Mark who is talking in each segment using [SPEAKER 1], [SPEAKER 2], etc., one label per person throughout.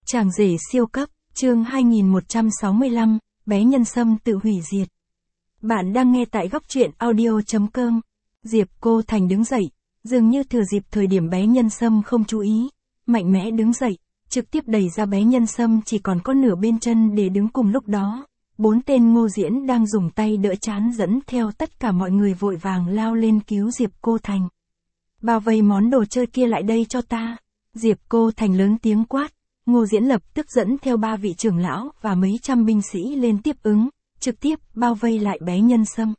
[SPEAKER 1] Chàng rể siêu cấp, chương 2165, bé nhân sâm tự hủy diệt. Bạn đang nghe tại góc truyện audio.com. Diệp Cô Thành đứng dậy, dường như thừa dịp thời điểm bé nhân sâm không chú ý, mạnh mẽ đứng dậy, trực tiếp đẩy ra bé nhân sâm chỉ còn có nửa bên chân để đứng cùng lúc đó. 4 tên Ngô Diễn đang dùng tay đỡ trán dẫn theo tất cả mọi người vội vàng lao lên cứu Diệp Cô Thành. Bao vây món đồ chơi kia lại đây cho ta. Diệp Cô Thành lớn tiếng quát. Ngô Diễn lập tức dẫn theo 3 vị trưởng lão và mấy trăm binh sĩ lên tiếp ứng, trực tiếp bao vây lại bé nhân sâm.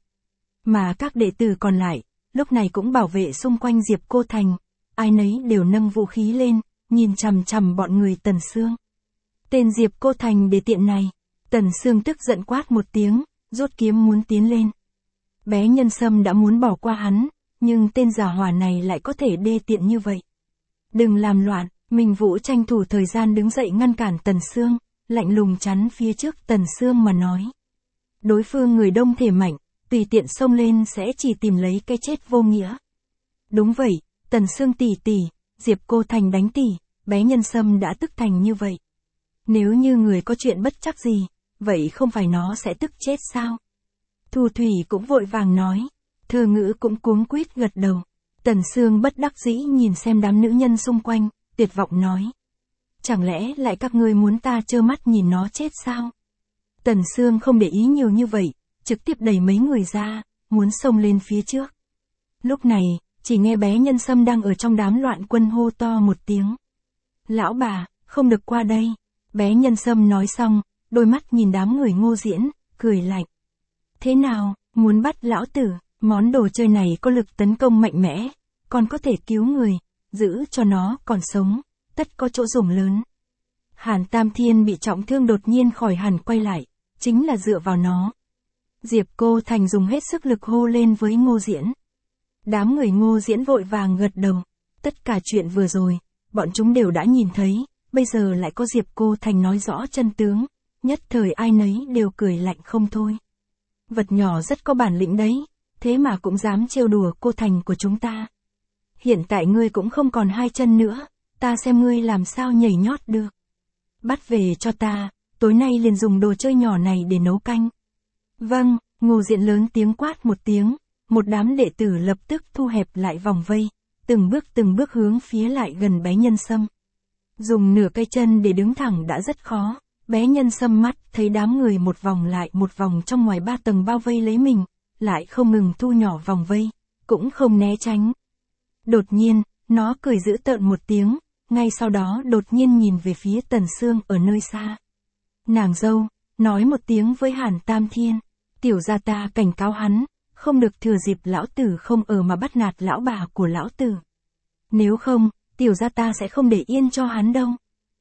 [SPEAKER 1] Mà các đệ tử còn lại, lúc này cũng bảo vệ xung quanh Diệp Cô Thành, ai nấy đều nâng vũ khí lên, nhìn chằm chằm bọn người Tần Sương. Tên Diệp Cô Thành để tiện này, Tần Sương tức giận quát một tiếng, rút kiếm muốn tiến lên. Bé nhân sâm đã muốn bỏ qua hắn, nhưng tên già hỏa này lại có thể đê tiện như vậy. Đừng làm loạn. Minh Vũ tranh thủ thời gian đứng dậy ngăn cản Tần Sương, lạnh lùng chắn phía trước Tần Sương mà nói. Đối phương người đông thể mạnh, tùy tiện xông lên sẽ chỉ tìm lấy cái chết vô nghĩa. Đúng vậy, Tần Sương tỷ tỷ, Diệp Cô Thành đánh tỷ, bé nhân sâm đã tức thành như vậy. Nếu như người có chuyện bất chắc gì, vậy không phải nó sẽ tức chết sao? Thu Thủy cũng vội vàng nói, Thư Ngữ cũng cuống quýt gật đầu. Tần Sương bất đắc dĩ nhìn xem đám nữ nhân xung quanh, tuyệt vọng nói. Chẳng lẽ lại các ngươi muốn ta trơ mắt nhìn nó chết sao? Tần Sương không để ý nhiều như vậy, trực tiếp đẩy mấy người ra, muốn xông lên phía trước. Lúc này, chỉ nghe bé nhân sâm đang ở trong đám loạn quân hô to một tiếng. Lão bà, không được qua đây. Bé nhân sâm nói xong, đôi mắt nhìn đám người Ngô Diễn, cười lạnh. Thế nào, muốn bắt lão tử, món đồ chơi này có lực tấn công mạnh mẽ, còn có thể cứu người. Giữ cho nó còn sống, tất có chỗ dùng lớn. Hàn Tam Thiên bị trọng thương đột nhiên khỏi hẳn quay lại, chính là dựa vào nó. Diệp Cô Thành dùng hết sức lực hô lên với Ngô Diễn. Đám người Ngô Diễn vội vàng gật đầu. Tất cả chuyện vừa rồi, bọn chúng đều đã nhìn thấy, bây giờ lại có Diệp Cô Thành nói rõ chân tướng, nhất thời ai nấy đều cười lạnh không thôi. Vật nhỏ rất có bản lĩnh đấy, thế mà cũng dám trêu đùa cô Thành của chúng ta. Hiện tại ngươi cũng không còn 2 chân nữa, ta xem ngươi làm sao nhảy nhót được. Bắt về cho ta, tối nay liền dùng đồ chơi nhỏ này để nấu canh. Vâng, Ngô Diễn lớn tiếng quát một tiếng, một đám đệ tử lập tức thu hẹp lại vòng vây, từng bước hướng phía lại gần bé nhân sâm. Dùng nửa cây chân để đứng thẳng đã rất khó, bé nhân sâm mắt thấy đám người một vòng lại một vòng trong ngoài 3 tầng bao vây lấy mình, lại không ngừng thu nhỏ vòng vây, cũng không né tránh. Đột nhiên, nó cười giễu tợn một tiếng, ngay sau đó đột nhiên nhìn về phía Tần Sương ở nơi xa. Nàng dâu, nói một tiếng với Hàn Tam Thiên, tiểu gia ta cảnh cáo hắn, không được thừa dịp lão tử không ở mà bắt nạt lão bà của lão tử. Nếu không, tiểu gia ta sẽ không để yên cho hắn đâu.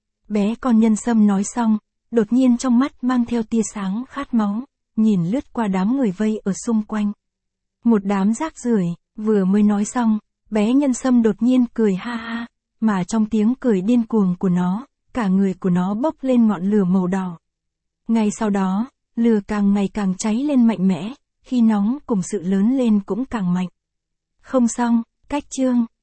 [SPEAKER 1] Bé con nhân sâm nói xong, đột nhiên trong mắt mang theo tia sáng khát máu, nhìn lướt qua đám người vây ở xung quanh. Một đám rác rưởi, vừa mới nói xong. Bé nhân sâm đột nhiên cười ha ha, mà trong tiếng cười điên cuồng của nó, cả người của nó bốc lên ngọn lửa màu đỏ. Ngay sau đó, lửa càng ngày càng cháy lên mạnh mẽ, khi nóng cùng sự lớn lên cũng càng mạnh. Không xong, cách chương,